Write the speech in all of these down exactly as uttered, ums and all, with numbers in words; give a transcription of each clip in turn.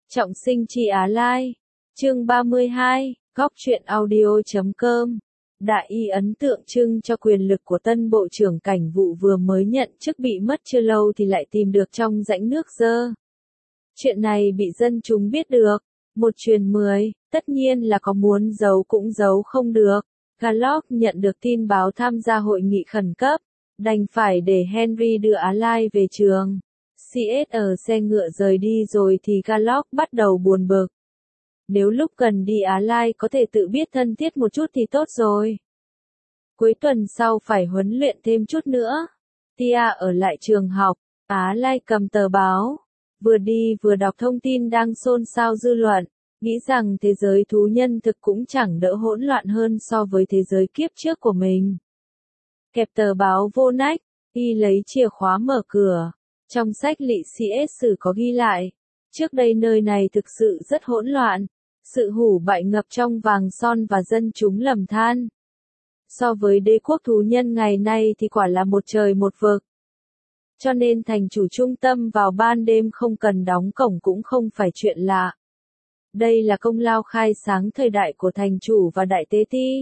Trọng sinh chi Á Lai. Chương ba mươi hai, góc truyện audio chấm com. Đại y ấn tượng trưng cho quyền lực của tân bộ trưởng cảnh vụ vừa mới nhận chức bị mất chưa lâu thì lại tìm được trong rãnh nước dơ. Chuyện này bị dân chúng biết được. Một truyền mười, tất nhiên là có muốn giấu cũng giấu không được. Gallock nhận được tin báo tham gia hội nghị khẩn cấp, đành phải để Henry đưa Á Lai về trường. xê ét ở xe ngựa rời đi rồi thì Gallock bắt đầu buồn bực. Nếu lúc cần đi Á Lai có thể tự biết thân thiết một chút thì tốt rồi. Cuối tuần sau phải huấn luyện thêm chút nữa. Tia ở lại trường học, Á Lai cầm tờ báo, vừa đi vừa đọc thông tin đang xôn xao dư luận, nghĩ rằng thế giới thú nhân thực cũng chẳng đỡ hỗn loạn hơn so với thế giới kiếp trước của mình. Kẹp tờ báo vô nách, y lấy chìa khóa mở cửa. Trong sách lị xê ét sử có ghi lại, trước đây nơi này thực sự rất hỗn loạn, sự hủ bại ngập trong vàng son và dân chúng lầm than. So với đế quốc thú nhân ngày nay thì quả là một trời một vực. Cho nên thành chủ trung tâm vào ban đêm không cần đóng cổng cũng không phải chuyện lạ. Đây là công lao khai sáng thời đại của thành chủ và đại tế ti.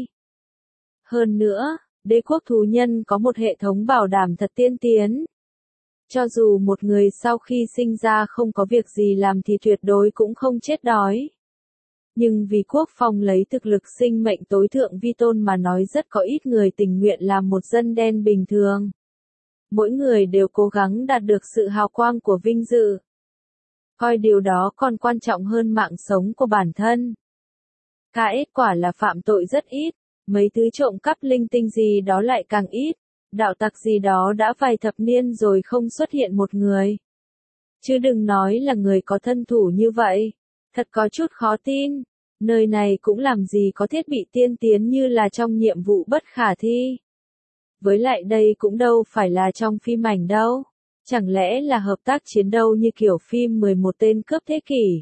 Hơn nữa, đế quốc thú nhân có một hệ thống bảo đảm thật tiên tiến. Cho dù một người sau khi sinh ra không có việc gì làm thì tuyệt đối cũng không chết đói. Nhưng vì quốc phòng lấy thực lực sinh mệnh tối thượng vi tôn mà nói rất có ít người tình nguyện làm một dân đen bình thường. Mỗi người đều cố gắng đạt được sự hào quang của vinh dự. Coi điều đó còn quan trọng hơn mạng sống của bản thân. ca ét quả là phạm tội rất ít, mấy thứ trộm cắp linh tinh gì đó lại càng ít. Đạo tặc gì đó đã vài thập niên rồi không xuất hiện một người. Chứ đừng nói là người có thân thủ như vậy. Thật có chút khó tin. Nơi này cũng làm gì có thiết bị tiên tiến như là trong nhiệm vụ bất khả thi. Với lại đây cũng đâu phải là trong phim ảnh đâu. Chẳng lẽ là hợp tác chiến đấu như kiểu phim mười một tên cướp thế kỷ.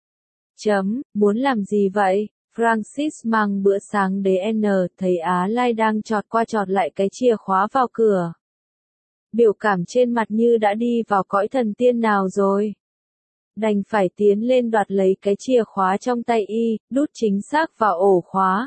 Chấm, muốn làm gì vậy? Francis mang bữa sáng đến N, thấy Á Lai đang chọt qua chọt lại cái chìa khóa vào cửa. Biểu cảm trên mặt như đã đi vào cõi thần tiên nào rồi. Đành phải tiến lên đoạt lấy cái chìa khóa trong tay y, đút chính xác vào ổ khóa.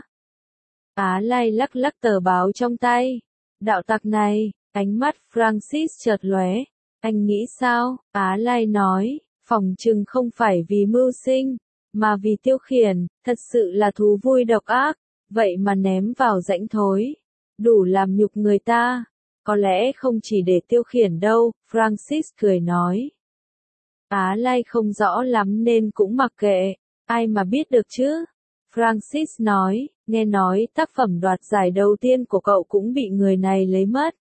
Á Lai lắc lắc tờ báo trong tay. Đạo tặc này, ánh mắt Francis chợt lóe. Anh nghĩ sao? Á Lai nói, phỏng chừng không phải vì mưu sinh, mà vì tiêu khiển, thật sự là thú vui độc ác, vậy mà ném vào rãnh thối. Đủ làm nhục người ta. Có lẽ không chỉ để tiêu khiển đâu, Francis cười nói. Á Lai không rõ lắm nên cũng mặc kệ, ai mà biết được chứ. Francis nói, nghe nói tác phẩm đoạt giải đầu tiên của cậu cũng bị người này lấy mất.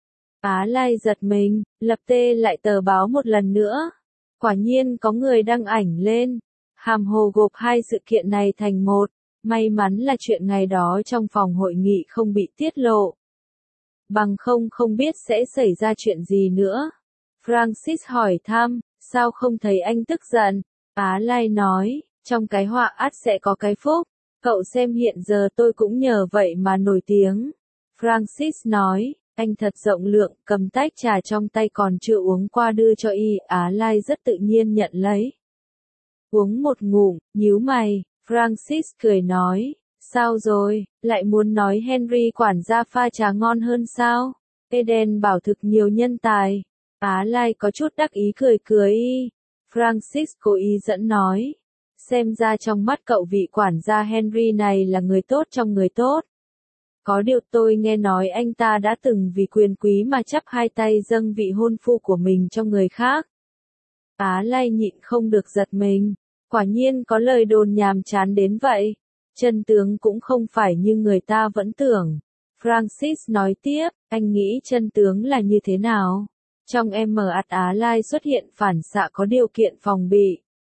Á Lai giật mình, lập tê lại tờ báo một lần nữa. Quả nhiên có người đăng ảnh lên. Hàm hồ gộp hai sự kiện này thành một, may mắn là chuyện ngày đó trong phòng hội nghị không bị tiết lộ. Bằng không không biết sẽ xảy ra chuyện gì nữa. Francis hỏi thăm, sao không thấy anh tức giận? Á Lai nói, trong cái họa ắt sẽ có cái phúc, cậu xem hiện giờ tôi cũng nhờ vậy mà nổi tiếng. Francis nói, anh thật rộng lượng, cầm tách trà trong tay còn chưa uống qua đưa cho y, Á Lai rất tự nhiên nhận lấy. Uống một ngụm, nhíu mày, Francis cười nói, sao rồi, lại muốn nói Henry quản gia pha trà ngon hơn sao? Eden bảo thực nhiều nhân tài. Á Lai có chút đắc ý cười cười y. Francis cố ý dẫn nói, xem ra trong mắt cậu vị quản gia Henry này là người tốt trong người tốt. Có điều tôi nghe nói anh ta đã từng vì quyền quý mà chắp hai tay dâng vị hôn phu của mình cho người khác. Á Lai nhịn không được giật mình. Quả nhiên có lời đồn nhàm chán đến vậy. Chân tướng cũng không phải như người ta vẫn tưởng. Francis nói tiếp, anh nghĩ chân tướng là như thế nào? Trong em mở ạt Á Lai xuất hiện phản xạ có điều kiện phòng bị.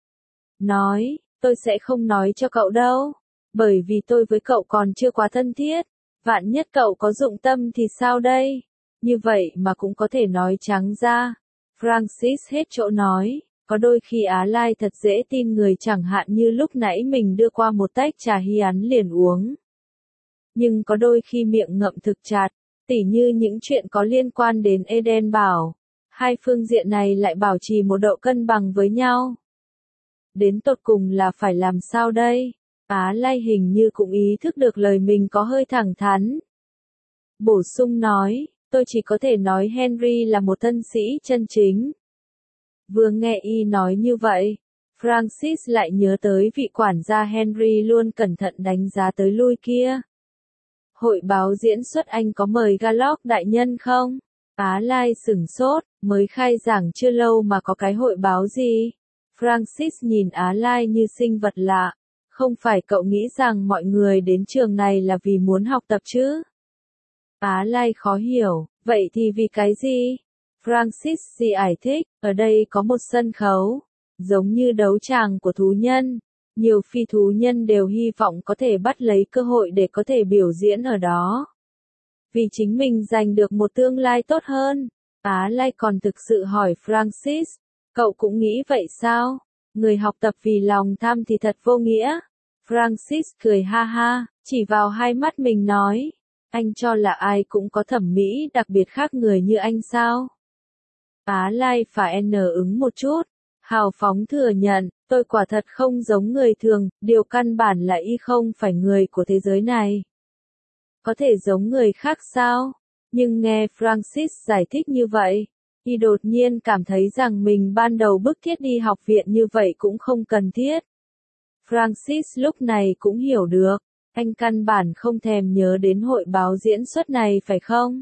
Nói, tôi sẽ không nói cho cậu đâu. Bởi vì tôi với cậu còn chưa quá thân thiết. Vạn nhất cậu có dụng tâm thì sao đây? Như vậy mà cũng có thể nói trắng ra. Francis hết chỗ nói. Có đôi khi Á Lai thật dễ tin người chẳng hạn như lúc nãy mình đưa qua một tách trà hy án liền uống. Nhưng có đôi khi miệng ngậm thực chặt, tỉ như những chuyện có liên quan đến Eden bảo. Hai phương diện này lại bảo trì một độ cân bằng với nhau. Đến tột cùng là phải làm sao đây? Á Lai hình như cũng ý thức được lời mình có hơi thẳng thắn. Bổ sung nói, tôi chỉ có thể nói Henry là một thân sĩ chân chính. Vừa nghe y nói như vậy, Francis lại nhớ tới vị quản gia Henry luôn cẩn thận đánh giá tới lui kia. Hội báo diễn xuất anh có mời Galloc đại nhân không? Á Lai sửng sốt, mới khai giảng chưa lâu mà có cái hội báo gì? Francis nhìn Á Lai như sinh vật lạ. Không phải cậu nghĩ rằng mọi người đến trường này là vì muốn học tập chứ? Á Lai khó hiểu, vậy thì vì cái gì? Francis giải thích, ở đây có một sân khấu, giống như đấu tràng của thú nhân. Nhiều phi thú nhân đều hy vọng có thể bắt lấy cơ hội để có thể biểu diễn ở đó. Vì chính mình giành được một tương lai tốt hơn. Á Lai còn thực sự hỏi Francis, cậu cũng nghĩ vậy sao? Người học tập vì lòng tham thì thật vô nghĩa. Francis cười ha ha, chỉ vào hai mắt mình nói, anh cho là ai cũng có thẩm mỹ đặc biệt khác người như anh sao? Á Lai phải n ứng một chút, hào phóng thừa nhận, tôi quả thật không giống người thường, điều căn bản là y không phải người của thế giới này. Có thể giống người khác sao? Nhưng nghe Francis giải thích như vậy, y đột nhiên cảm thấy rằng mình ban đầu bức thiết đi học viện như vậy cũng không cần thiết. Francis lúc này cũng hiểu được, anh căn bản không thèm nhớ đến hội báo diễn xuất này phải không?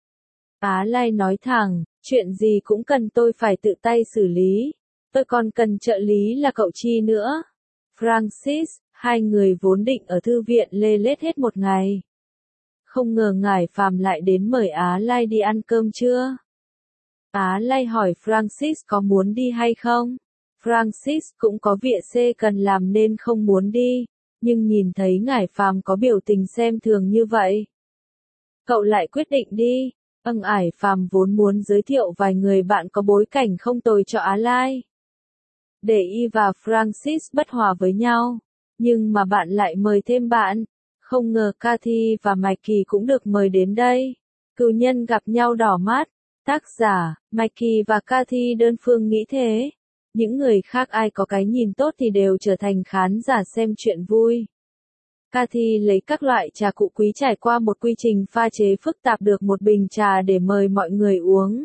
Á Lai nói thẳng, chuyện gì cũng cần tôi phải tự tay xử lý, tôi còn cần trợ lý là cậu Chi nữa. Francis, hai người vốn định ở thư viện lê lết hết một ngày. Không ngờ ngải Phàm lại đến mời Á Lai đi ăn cơm trưa. Á Lai hỏi Francis có muốn đi hay không? Francis cũng có việc C cần làm nên không muốn đi, nhưng nhìn thấy ngải Phàm có biểu tình xem thường như vậy. Cậu lại quyết định đi. Âng ải Phàm vốn muốn giới thiệu vài người bạn có bối cảnh không tồi cho Á Lai. Để y và Francis bất hòa với nhau, nhưng mà bạn lại mời thêm bạn. Không ngờ Cathy và Mikey cũng được mời đến đây. Cựu nhân gặp nhau đỏ mắt. Tác giả, Mikey và Cathy đơn phương nghĩ thế. Những người khác ai có cái nhìn tốt thì đều trở thành khán giả xem chuyện vui. Cathy lấy các loại trà cụ quý trải qua một quy trình pha chế phức tạp được một bình trà để mời mọi người uống.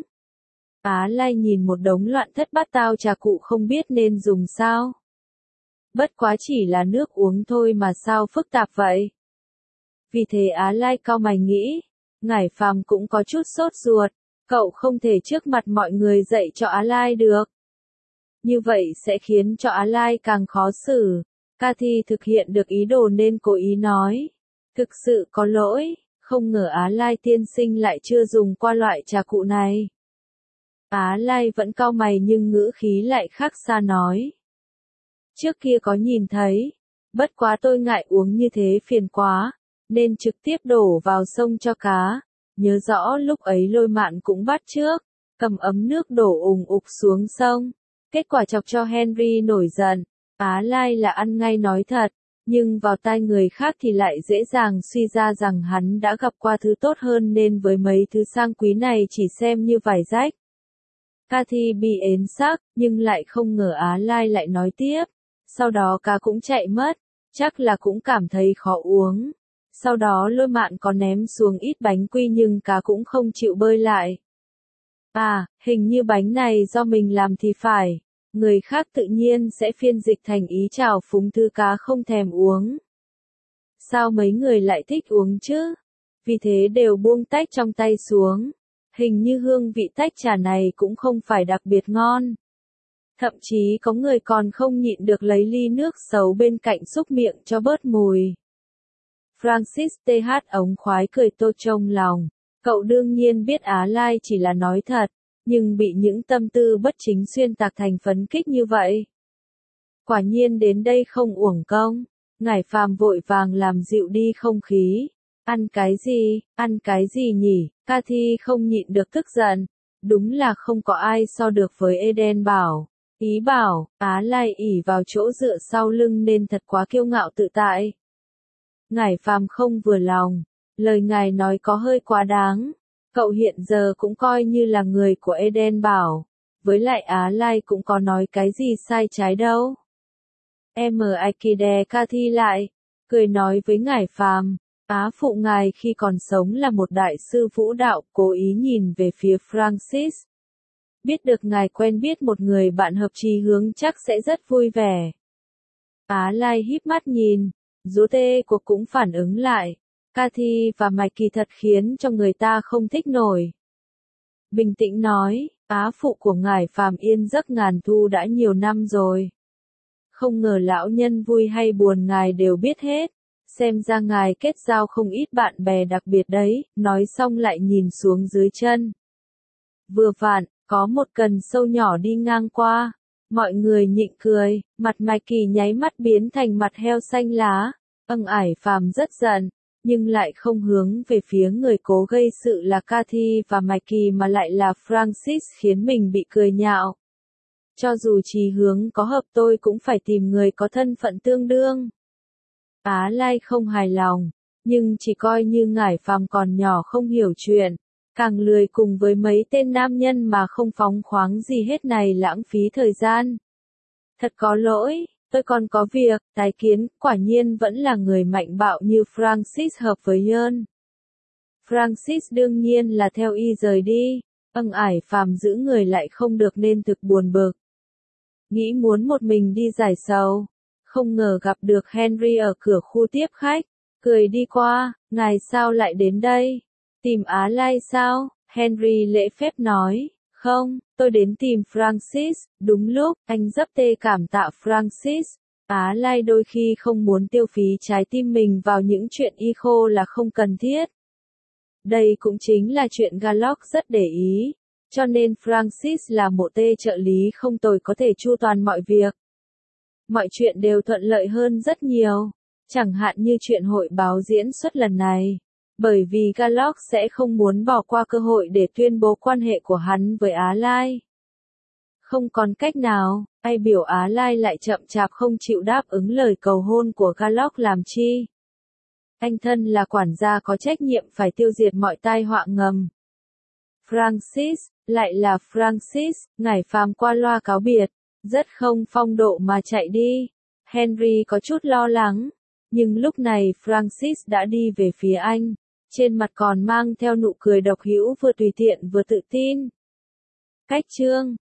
Á Lai nhìn một đống loạn thất bát tao trà cụ không biết nên dùng sao. Bất quá chỉ là nước uống thôi mà sao phức tạp vậy? Vì thế Á Lai cau mày nghĩ, ngải Phàm cũng có chút sốt ruột, cậu không thể trước mặt mọi người dạy cho Á Lai được. Như vậy sẽ khiến cho Á Lai càng khó xử. Cathy thực hiện được ý đồ nên cố ý nói. Thực sự có lỗi, không ngờ Á Lai tiên sinh lại chưa dùng qua loại trà cụ này. Á Lai vẫn cau mày nhưng ngữ khí lại khác xa nói. Trước kia có nhìn thấy, bất quá tôi ngại uống như thế phiền quá, nên trực tiếp đổ vào sông cho cá. Nhớ rõ lúc ấy Lôi Mạn cũng bắt trước, cầm ấm nước đổ ùng ục xuống sông. Kết quả chọc cho Henry nổi giận. Á Lai là ăn ngay nói thật, nhưng vào tai người khác thì lại dễ dàng suy ra rằng hắn đã gặp qua thứ tốt hơn nên với mấy thứ sang quý này chỉ xem như vải rách. Cathy bị ến sắc, nhưng lại không ngờ Á Lai lại nói tiếp. Sau đó cá cũng chạy mất, chắc là cũng cảm thấy khó uống. Sau đó Lôi Mạn có ném xuống ít bánh quy nhưng cá cũng không chịu bơi lại. À, hình như bánh này do mình làm thì phải. Người khác tự nhiên sẽ phiên dịch thành ý chào phúng thứ cá không thèm uống. Sao mấy người lại thích uống chứ? Vì thế đều buông tách trong tay xuống. Hình như hương vị tách trà này cũng không phải đặc biệt ngon. Thậm chí có người còn không nhịn được lấy ly nước xấu bên cạnh xúc miệng cho bớt mùi. Francis tê hát ống khoái cười tô trong lòng. Cậu đương nhiên biết Á Lai chỉ là nói thật, nhưng bị những tâm tư bất chính xuyên tạc thành phấn kích như vậy. Quả nhiên đến đây không uổng công. Ngải Phàm vội vàng làm dịu đi không khí. Ăn cái gì, ăn cái gì nhỉ? Cathy không nhịn được tức giận. Đúng là không có ai so được với Eden bảo. Ý bảo, Á Lai ỉ vào chỗ dựa sau lưng nên thật quá kiêu ngạo tự tại. Ngải Phàm không vừa lòng. Lời ngài nói có hơi quá đáng. Cậu hiện giờ cũng coi như là người của Eden bảo. Với lại Á Lai cũng có nói cái gì sai trái đâu. Mikide Cathy lại, cười nói với ngài Phàm, Á phụ ngài khi còn sống là một đại sư vũ đạo, cố ý nhìn về phía Francis. Biết được ngài quen biết một người bạn hợp chí hướng chắc sẽ rất vui vẻ. Á Lai híp mắt nhìn, rú tê của cũng phản ứng lại. Cathy và Mike kỳ thật khiến cho người ta không thích nổi. Bình tĩnh nói, Á phụ của ngài Phàm yên giấc ngàn thu đã nhiều năm rồi. Không ngờ lão nhân vui hay buồn ngài đều biết hết. Xem ra ngài kết giao không ít bạn bè đặc biệt đấy, nói xong lại nhìn xuống dưới chân. Vừa vặn, có một cần sâu nhỏ đi ngang qua. Mọi người nhịn cười, mặt Mike kỳ nháy mắt biến thành mặt heo xanh lá. Ân ải Phàm rất giận, nhưng lại không hướng về phía người cố gây sự là Cathy và Mike kỳ mà lại là Francis khiến mình bị cười nhạo. Cho dù chí hướng có hợp tôi cũng phải tìm người có thân phận tương đương. Á Lai không hài lòng, nhưng chỉ coi như ngải Phàm còn nhỏ không hiểu chuyện, càng lười cùng với mấy tên nam nhân mà không phóng khoáng gì hết này lãng phí thời gian. Thật có lỗi, tôi còn có việc, tái kiến, quả nhiên vẫn là người mạnh bạo như Francis hợp với Yeon. Francis đương nhiên là theo y rời đi, ân ải Phàm giữ người lại không được nên thực buồn bực. Nghĩ muốn một mình đi giải sầu. Không ngờ gặp được Henry ở cửa khu tiếp khách, cười đi qua, ngài sao lại đến đây? Tìm Á Lai sao? Henry lễ phép nói, không, tôi đến tìm Francis, đúng lúc, anh dấp tê cảm tạ Francis. Á Lai đôi khi không muốn tiêu phí trái tim mình vào những chuyện y khô là không cần thiết. Đây cũng chính là chuyện Gallock rất để ý, cho nên Francis là một tê trợ lý không tồi có thể chu toàn mọi việc. Mọi chuyện đều thuận lợi hơn rất nhiều, chẳng hạn như chuyện hội báo diễn xuất lần này, bởi vì Gallock sẽ không muốn bỏ qua cơ hội để tuyên bố quan hệ của hắn với Á Lai. Không còn cách nào, ai biểu Á Lai lại chậm chạp không chịu đáp ứng lời cầu hôn của Gallock làm chi. Anh thân là quản gia có trách nhiệm phải tiêu diệt mọi tai họa ngầm. Francis, lại là Francis, ngải Phàm qua loa cáo biệt. Rất không phong độ mà chạy đi. Henry có chút lo lắng. Nhưng lúc này Francis đã đi về phía anh. Trên mặt còn mang theo nụ cười độc hữu vừa tùy tiện vừa tự tin. Cách chương